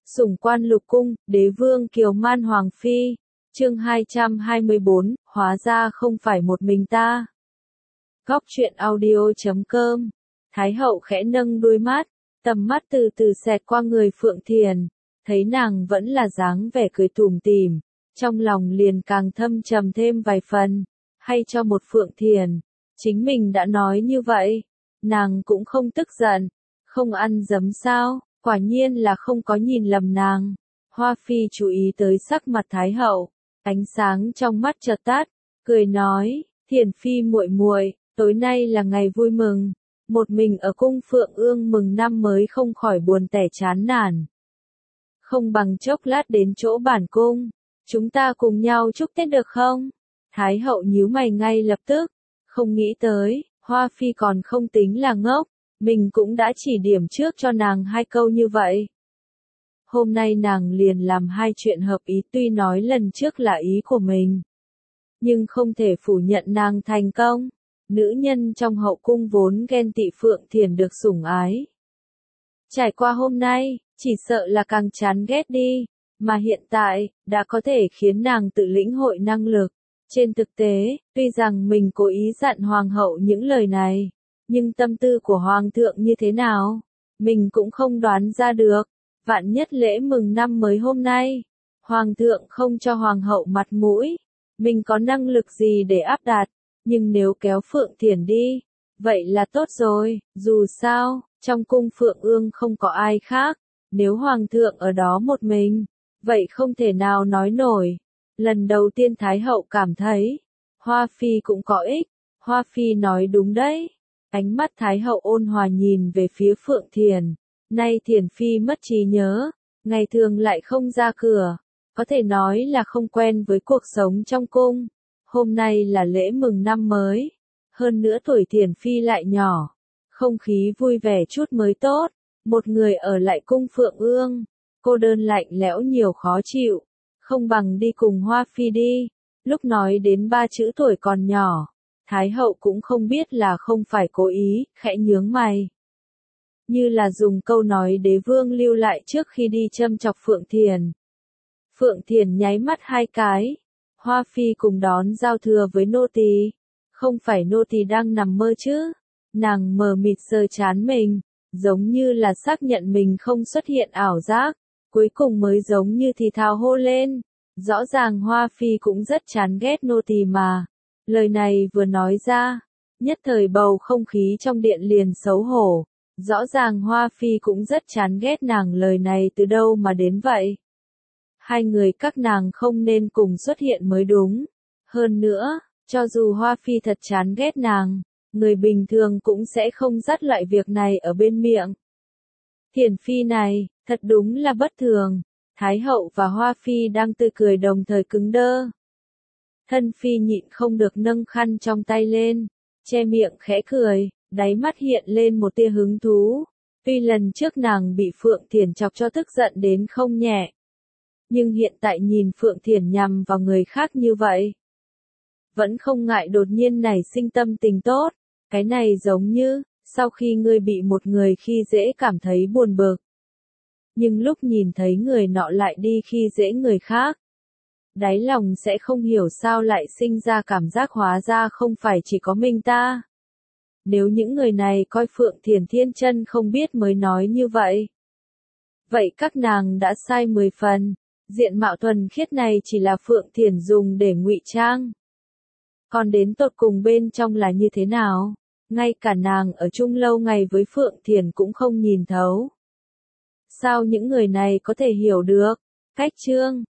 Sủng quan lục cung, đế vương kiều man hoàng phi. Chương 224, hóa ra không phải một mình ta. Góc truyện audio.com. Thái hậu khẽ nâng đôi mắt, tầm mắt từ từ xẹt qua người Phượng Thiền, thấy nàng vẫn là dáng vẻ cười tủm tỉm, trong lòng liền càng thâm trầm thêm vài phần. Hay cho một Phượng Thiền, chính mình đã nói như vậy, nàng cũng không tức giận, không ăn dấm sao, quả nhiên là không có nhìn lầm nàng. Hoa Phi chú ý tới sắc mặt Thái hậu, ánh sáng trong mắt chợt tắt, cười nói, Thiền Phi muội muội, tối nay là ngày vui mừng, một mình ở cung Phượng Ương mừng năm mới không khỏi buồn tẻ chán nản. Không bằng chốc lát đến chỗ bản cung, chúng ta cùng nhau chúc Tết được không? Thái hậu nhíu mày ngay lập tức, không nghĩ tới, Hoa Phi còn không tính là ngốc, mình cũng đã chỉ điểm trước cho nàng hai câu như vậy. Hôm nay nàng liền làm hai chuyện hợp ý, tuy nói lần trước là ý của mình, nhưng không thể phủ nhận nàng thành công. Nữ nhân trong hậu cung vốn ghen tị Phượng Thiền được sủng ái. Trải qua hôm nay, chỉ sợ là càng chán ghét đi, mà hiện tại, đã có thể khiến nàng tự lĩnh hội năng lực. Trên thực tế, tuy rằng mình cố ý dặn hoàng hậu những lời này, nhưng tâm tư của hoàng thượng như thế nào, mình cũng không đoán ra được. Vạn nhất lễ mừng năm mới hôm nay, hoàng thượng không cho hoàng hậu mặt mũi, mình có năng lực gì để áp đặt, nhưng nếu kéo Phượng Thiền đi, vậy là tốt rồi, dù sao, trong cung Phượng Ương không có ai khác, nếu hoàng thượng ở đó một mình, vậy không thể nào nói nổi. Lần đầu tiên Thái hậu cảm thấy, Hoa Phi cũng có ích, Hoa Phi nói đúng đấy. Ánh mắt Thái hậu ôn hòa nhìn về phía Phượng Thiền, nay Thiền Phi mất trí nhớ, ngày thường lại không ra cửa, có thể nói là không quen với cuộc sống trong cung. Hôm nay là lễ mừng năm mới, hơn nữa tuổi Thiền Phi lại nhỏ, không khí vui vẻ chút mới tốt, một người ở lại cung Phượng Ương, cô đơn lạnh lẽo nhiều khó chịu, không bằng đi cùng Hoa Phi đi. Lúc nói đến ba chữ tuổi còn nhỏ, Thái hậu cũng không biết là không phải cố ý, khẽ nhướng mày. Như là dùng câu nói đế vương lưu lại trước khi đi châm chọc Phượng Thiền. Phượng Thiền nháy mắt hai cái. Hoa Phi cùng đón giao thừa với nô tỳ, không phải nô tỳ đang nằm mơ chứ? Nàng mờ mịt sờ trán mình, giống như là xác nhận mình không xuất hiện ảo giác, cuối cùng mới giống như thì thào hô lên. Rõ ràng Hoa Phi cũng rất chán ghét nô tỳ mà. Lời này vừa nói ra, nhất thời bầu không khí trong điện liền xấu hổ. Rõ ràng Hoa Phi cũng rất chán ghét nàng, lời này từ đâu mà đến vậy? Hai người các nàng không nên cùng xuất hiện mới đúng. Hơn nữa, cho dù Hoa Phi thật chán ghét nàng, người bình thường cũng sẽ không dắt loại việc này ở bên miệng. Thiền Phi này, thật đúng là bất thường. Thái hậu và Hoa Phi đang tươi cười đồng thời cứng đơ. Thân Phi nhịn không được nâng khăn trong tay lên, che miệng khẽ cười, đáy mắt hiện lên một tia hứng thú. Tuy lần trước nàng bị Phượng Thiền chọc cho tức giận đến không nhẹ, nhưng hiện tại nhìn Phượng Thiền nhằm vào người khác như vậy, vẫn không ngại đột nhiên nảy sinh tâm tình tốt. Cái này giống như, sau khi ngươi bị một người khi dễ cảm thấy buồn bực, nhưng lúc nhìn thấy người nọ lại đi khi dễ người khác, đáy lòng sẽ không hiểu sao lại sinh ra cảm giác hóa ra không phải chỉ có mình ta. Nếu những người này coi Phượng Thiền thiên chân không biết mới nói như vậy, vậy các nàng đã sai 10 phần. Diện mạo thuần khiết này chỉ là Phượng Thiền dùng để ngụy trang. Còn đến tột cùng bên trong là như thế nào, ngay cả nàng ở chung lâu ngày với Phượng Thiền cũng không nhìn thấu. Sao những người này có thể hiểu được? Cách chương